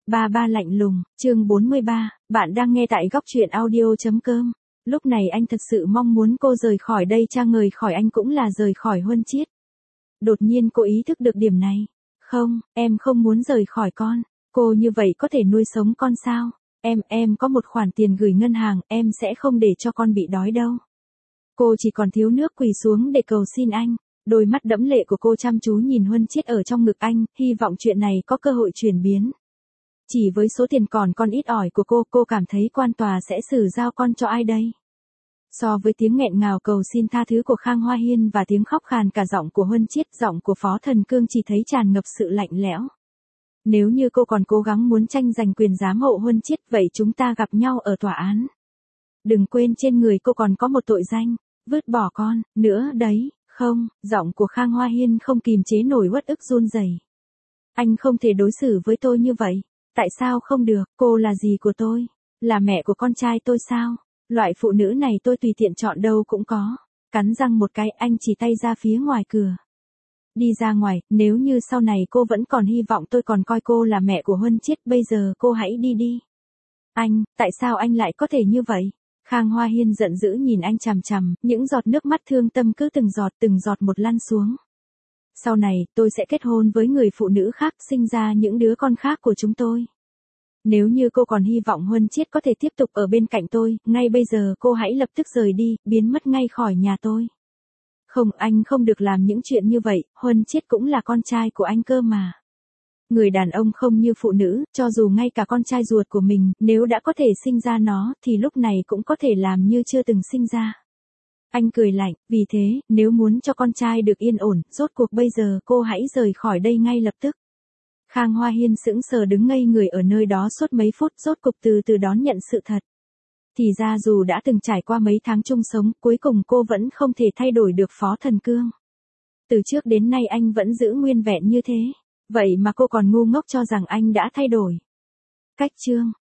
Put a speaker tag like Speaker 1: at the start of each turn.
Speaker 1: Ba ba lạnh lùng, chương 43, bạn đang nghe tại góc truyện audio.com. Lúc này anh thật sự mong muốn cô rời khỏi đây, cha rời khỏi anh cũng là rời khỏi Huân Chiết. Đột nhiên cô ý thức được điểm này. Không, em không muốn rời khỏi con. Cô như vậy có thể nuôi sống con sao? Em có một khoản tiền gửi ngân hàng, em sẽ không để cho con bị đói đâu. Cô chỉ còn thiếu nước quỳ xuống để cầu xin anh. Đôi mắt đẫm lệ của cô chăm chú nhìn Huân Chiết ở trong ngực anh, hy vọng chuyện này có cơ hội chuyển biến. Chỉ với số tiền còn ít ỏi của cô cảm thấy quan tòa sẽ xử giao con cho ai đây? So với tiếng nghẹn ngào cầu xin tha thứ của Khang Hoa Hiên và tiếng khóc khàn cả giọng của Huân Chiết, giọng của Phó Thần Cương chỉ thấy tràn ngập sự lạnh lẽo. Nếu như cô còn cố gắng muốn tranh giành quyền giám hộ Huân Chiết, vậy chúng ta gặp nhau ở tòa án. Đừng quên trên người cô còn có một tội danh, vứt bỏ con, nữa đấy, không, giọng của Khang Hoa Hiên không kìm chế nổi uất ức run rẩy. Anh không thể đối xử với tôi như vậy. Tại sao không được, cô là gì của tôi? Là mẹ của con trai tôi sao? Loại phụ nữ này tôi tùy tiện chọn đâu cũng có. Cắn răng một cái, anh chỉ tay ra phía ngoài cửa. Đi ra ngoài, nếu như sau này cô vẫn còn hy vọng tôi còn coi cô là mẹ của Huân Chiết, bây giờ cô hãy đi đi. Anh, tại sao anh lại có thể như vậy? Khang Hoa Hiên giận dữ nhìn anh chằm chằm, những giọt nước mắt thương tâm cứ từng giọt một lăn xuống. Sau này, tôi sẽ kết hôn với người phụ nữ khác, sinh ra những đứa con khác của chúng tôi. Nếu như cô còn hy vọng Huân Chiết có thể tiếp tục ở bên cạnh tôi, ngay bây giờ cô hãy lập tức rời đi, biến mất ngay khỏi nhà tôi. Không, anh không được làm những chuyện như vậy, Huân Chiết cũng là con trai của anh cơ mà. Người đàn ông không như phụ nữ, cho dù ngay cả con trai ruột của mình, nếu đã có thể sinh ra nó, thì lúc này cũng có thể làm như chưa từng sinh ra. Anh cười lạnh, vì thế, nếu muốn cho con trai được yên ổn, rốt cuộc bây giờ cô hãy rời khỏi đây ngay lập tức. Khang Hoa Hiên sững sờ đứng ngây người ở nơi đó suốt mấy phút, rốt cục từ từ đón nhận sự thật. Thì ra dù đã từng trải qua mấy tháng chung sống, cuối cùng cô vẫn không thể thay đổi được Phó Thần Cương. Từ trước đến nay anh vẫn giữ nguyên vẹn như thế. Vậy mà cô còn ngu ngốc cho rằng anh đã thay đổi. Cách chương